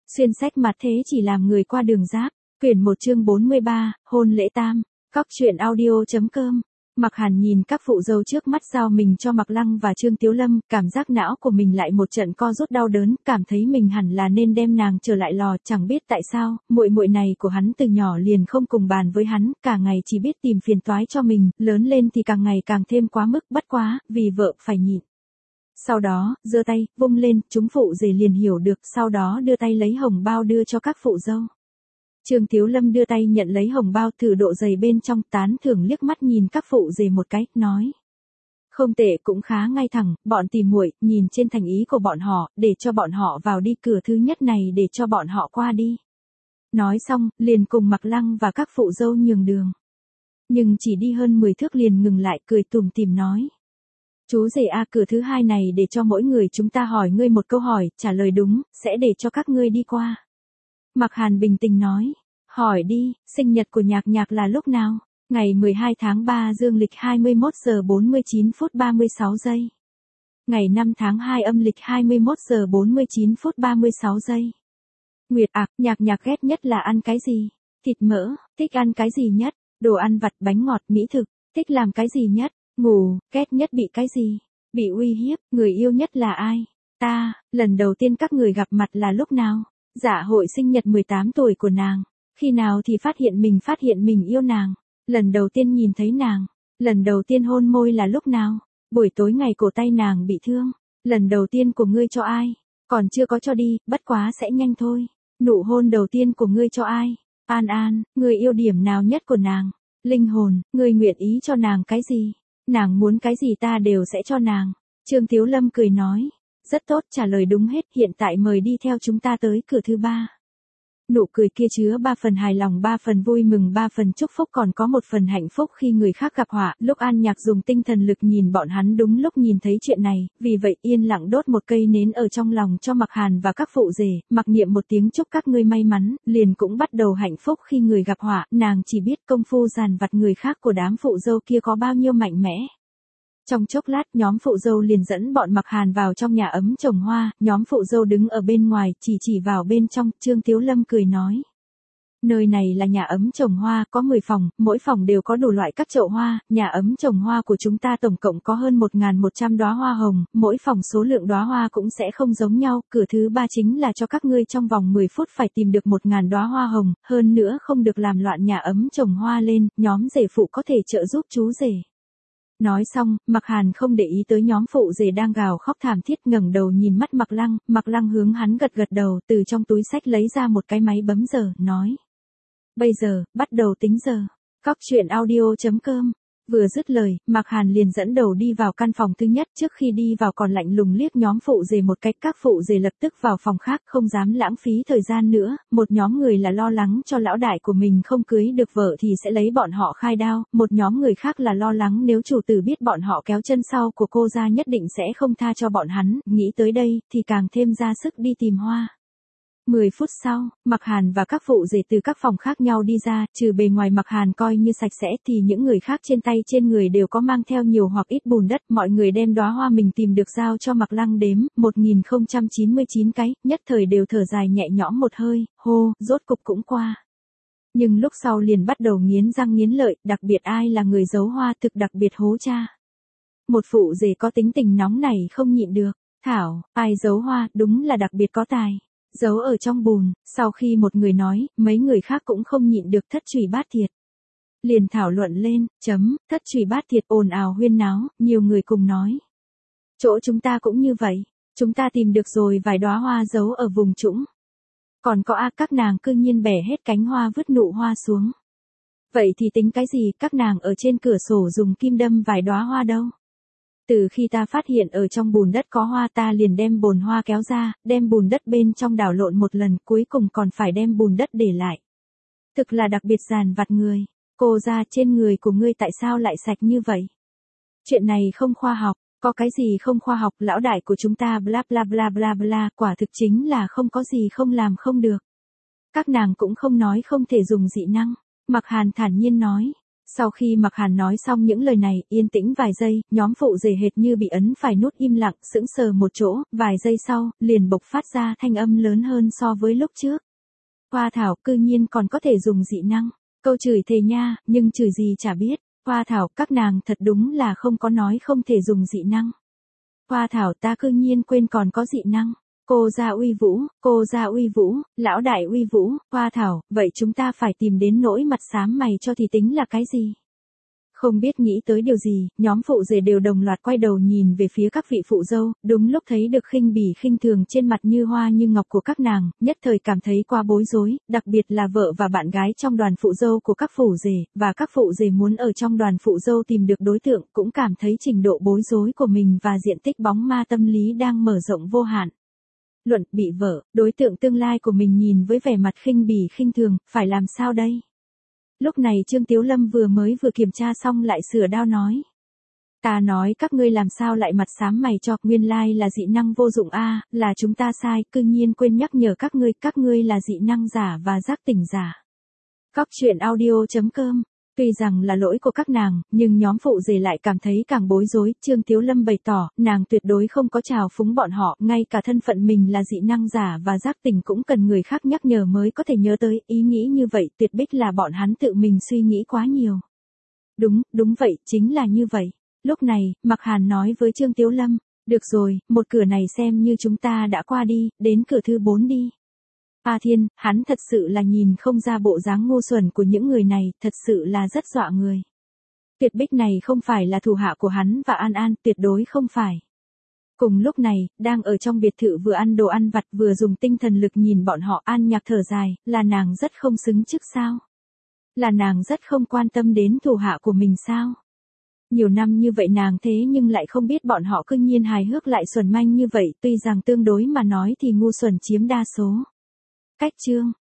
Xuyên sách mặt thế chỉ làm người qua đường giáp. Quyển 1 chương 43, hôn lễ tam. Cóc truyện audio.com. Mạc Hàn nhìn các phụ dâu trước mắt giao mình cho Mạc Lăng và Trương Tiếu Lâm, cảm giác não của mình lại một trận co rút đau đớn, cảm thấy mình hẳn là nên đem nàng trở lại lò, chẳng biết tại sao, muội muội này của hắn từ nhỏ liền không cùng bàn với hắn, cả ngày chỉ biết tìm phiền toái cho mình, lớn lên thì càng ngày càng thêm quá mức, bất quá, vì vợ phải nhịn. Sau đó, giơ tay, vung lên, chúng phụ rể liền hiểu được, sau đó đưa tay lấy hồng bao đưa cho các phụ dâu. Trương Tiếu Lâm đưa tay nhận lấy hồng bao, thử độ dày bên trong, tán thưởng liếc mắt nhìn các phụ rể một cái, nói: không tệ, cũng khá ngay thẳng, bọn tìm muội, nhìn trên thành ý của bọn họ, để cho bọn họ vào đi, cửa thứ nhất này để cho bọn họ qua đi. Nói xong, liền cùng Mạc Lăng và các phụ dâu nhường đường. Nhưng chỉ đi hơn 10 thước liền ngừng lại, cười tủm tỉm nói: chú rể a, cửa thứ hai này để cho mỗi người chúng ta hỏi ngươi một câu hỏi, trả lời đúng, sẽ để cho các ngươi đi qua. Mạc Hàn bình tĩnh nói: hỏi đi, sinh nhật của Nhạc Nhạc là lúc nào? Ngày 12 tháng 3 dương lịch 21 giờ 49 phút 36 giây. Ngày 5 tháng 2 âm lịch 21 giờ 49 phút 36 giây. Nguyệt ạc, Nhạc Nhạc ghét nhất là ăn cái gì? Thịt mỡ, thích ăn cái gì nhất? Đồ ăn vặt, bánh ngọt, mỹ thực, thích làm cái gì nhất? Ngủ, ghét nhất bị cái gì? Bị uy hiếp, người yêu nhất là ai? Ta, lần đầu tiên các người gặp mặt là lúc nào? Dạ hội sinh nhật 18 tuổi của nàng. Khi nào thì phát hiện mình yêu nàng? Lần đầu tiên nhìn thấy nàng. Lần đầu tiên hôn môi là lúc nào? Buổi tối ngày cổ tay nàng bị thương. Lần đầu tiên của ngươi cho ai? Còn chưa có cho đi, bất quá sẽ nhanh thôi. Nụ hôn đầu tiên của ngươi cho ai? An An, ngươi yêu điểm nào nhất của nàng? Linh hồn, ngươi nguyện ý cho nàng cái gì? Nàng muốn cái gì ta đều sẽ cho nàng. Trương Tiếu Lâm cười nói: rất tốt, trả lời đúng hết, hiện tại mời đi theo chúng ta tới cửa thứ ba. Nụ cười kia chứa 3 phần hài lòng, 3 phần vui mừng, 3 phần chúc phúc, còn có 1 phần hạnh phúc khi người khác gặp họa. Lúc An Nhạc dùng tinh thần lực nhìn bọn hắn đúng lúc nhìn thấy chuyện này, vì vậy yên lặng đốt một cây nến ở trong lòng cho Mạc Hàn và các phụ rể, mặc niệm một tiếng chúc các ngươi may mắn, liền cũng bắt đầu hạnh phúc khi người gặp họa. Nàng chỉ biết công phu dàn vặt người khác của đám phụ dâu kia có bao nhiêu mạnh mẽ. Trong chốc lát, nhóm phụ dâu liền dẫn bọn Mạc Hàn vào trong nhà ấm trồng hoa, nhóm phụ dâu đứng ở bên ngoài, chỉ vào bên trong. Trương Tiếu Lâm cười nói: nơi này là nhà ấm trồng hoa, có 10 phòng, mỗi phòng đều có đủ loại các chậu hoa, nhà ấm trồng hoa của chúng ta tổng cộng có hơn 1.100 đóa hoa hồng, mỗi phòng số lượng đóa hoa cũng sẽ không giống nhau, cửa thứ ba chính là cho các ngươi trong vòng 10 phút phải tìm được 1.000 đóa hoa hồng, hơn nữa không được làm loạn nhà ấm trồng hoa lên, nhóm rể phụ có thể trợ giúp chú rể. Nói xong, Mạc Hàn không để ý tới nhóm phụ rể đang gào khóc thảm thiết, ngẩng đầu nhìn mắt Mạc Lăng hướng hắn gật đầu, từ trong túi xách lấy ra một cái máy bấm giờ, nói: bây giờ, bắt đầu tính giờ. Cóc truyện audio.com. Vừa dứt lời, Mạc Hàn liền dẫn đầu đi vào căn phòng thứ nhất, trước khi đi vào còn lạnh lùng liếc nhóm phụ rể một cách, các phụ rể lập tức vào phòng khác, không dám lãng phí thời gian nữa, một nhóm người là lo lắng cho lão đại của mình không cưới được vợ thì sẽ lấy bọn họ khai đao, một nhóm người khác là lo lắng nếu chủ tử biết bọn họ kéo chân sau của cô ra nhất định sẽ không tha cho bọn hắn, nghĩ tới đây, thì càng thêm ra sức đi tìm hoa. 10 phút sau, Mạc Hàn và các phụ rể từ các phòng khác nhau đi ra, trừ bề ngoài Mạc Hàn coi như sạch sẽ thì những người khác trên tay trên người đều có mang theo nhiều hoặc ít bùn đất, mọi người đem đóa hoa mình tìm được giao cho Mạc Lăng đếm, 1099 cái, nhất thời đều thở dài nhẹ nhõm một hơi, hô, rốt cục cũng qua. Nhưng lúc sau liền bắt đầu nghiến răng nghiến lợi, đặc biệt ai là người giấu hoa thực đặc biệt hố cha. Một phụ rể có tính tình nóng này không nhịn được, thảo, ai giấu hoa, đúng là đặc biệt có tài. Giấu ở trong bùn, sau khi một người nói, mấy người khác cũng không nhịn được, thất trùy bát thiệt. Liền thảo luận lên, thất trùy bát thiệt, ồn ào huyên náo, nhiều người cùng nói: chỗ chúng ta cũng như vậy, chúng ta tìm được rồi vài đóa hoa giấu ở vùng trũng. Còn có các nàng cư nhiên bẻ hết cánh hoa vứt nụ hoa xuống. Vậy thì tính cái gì, các nàng ở trên cửa sổ dùng kim đâm vài đóa hoa đâu. Từ khi ta phát hiện ở trong bùn đất có hoa ta liền đem bồn hoa kéo ra, đem bùn đất bên trong đảo lộn một lần, cuối cùng còn phải đem bùn đất để lại. Thực là đặc biệt dàn vặt người. Cô ra, trên người của ngươi tại sao lại sạch như vậy? Chuyện này không khoa học, có cái gì không khoa học, lão đại của chúng ta bla bla bla bla bla, quả thực chính là không có gì không làm không được. Các nàng cũng không nói không thể dùng dị năng. Mạc Hàn thản nhiên nói: Sau khi Mạc Hàn nói xong những lời này, yên tĩnh vài giây, nhóm phụ rể hệt như bị ấn phải nút im lặng, sững sờ một chỗ, vài giây sau, liền bộc phát ra thanh âm lớn hơn so với lúc trước. Hoa Thảo, cư nhiên còn có thể dùng dị năng. Câu chửi thề nha, nhưng chửi gì chả biết. Hoa Thảo, các nàng thật đúng là không có nói không thể dùng dị năng. Hoa Thảo, ta cư nhiên quên còn có dị năng. Cô ra uy vũ, lão đại uy vũ. Hoa Thảo, vậy chúng ta phải tìm đến nỗi mặt xám mày cho thì tính là cái gì? Không biết nghĩ tới điều gì, nhóm phụ rể đều đồng loạt quay đầu nhìn về phía các vị phụ dâu, đúng lúc thấy được khinh bỉ khinh thường trên mặt như hoa như ngọc của các nàng, nhất thời cảm thấy quá bối rối, đặc biệt là vợ và bạn gái trong đoàn phụ dâu của các phụ rể, và các phụ rể muốn ở trong đoàn phụ dâu tìm được đối tượng, cũng cảm thấy trình độ bối rối của mình và diện tích bóng ma tâm lý đang mở rộng vô hạn. Luận, bị vợ, đối tượng tương lai của mình nhìn với vẻ mặt khinh bỉ khinh thường, phải làm sao đây? Lúc này Trương Tiếu Lâm vừa kiểm tra xong lại sửa đao nói. Ta nói các ngươi làm sao lại mặt xám mày cho, nguyên lai là dị năng vô dụng a, là chúng ta sai, cư nhiên quên nhắc nhở các ngươi là dị năng giả và giác tỉnh giả. Cóc truyện audio.com. Tuy rằng là lỗi của các nàng, nhưng nhóm phụ rể lại cảm thấy càng bối rối, Trương Tiếu Lâm bày tỏ, nàng tuyệt đối không có trào phúng bọn họ, ngay cả thân phận mình là dị năng giả và giác tỉnh cũng cần người khác nhắc nhở mới có thể nhớ tới, ý nghĩ như vậy tuyệt bích là bọn hắn tự mình suy nghĩ quá nhiều. Đúng vậy, chính là như vậy. Lúc này, Mạc Hàn nói với Trương Tiếu Lâm, được rồi, một cửa này xem như chúng ta đã qua đi, đến cửa thứ 4 đi. A Thiên, hắn thật sự là nhìn không ra bộ dáng ngu xuẩn của những người này, thật sự là rất dọa người. Tuyệt bích này không phải là thủ hạ của hắn và An An, tuyệt đối không phải. Cùng lúc này, đang ở trong biệt thự vừa ăn đồ ăn vặt vừa dùng tinh thần lực nhìn bọn họ, An Nhạc thở dài, là nàng rất không xứng chức sao? Là nàng rất không quan tâm đến thủ hạ của mình sao? Nhiều năm như vậy nàng thế nhưng lại không biết bọn họ cư nhiên hài hước lại xuẩn manh như vậy, tuy rằng tương đối mà nói thì ngu xuẩn chiếm đa số. Cách chương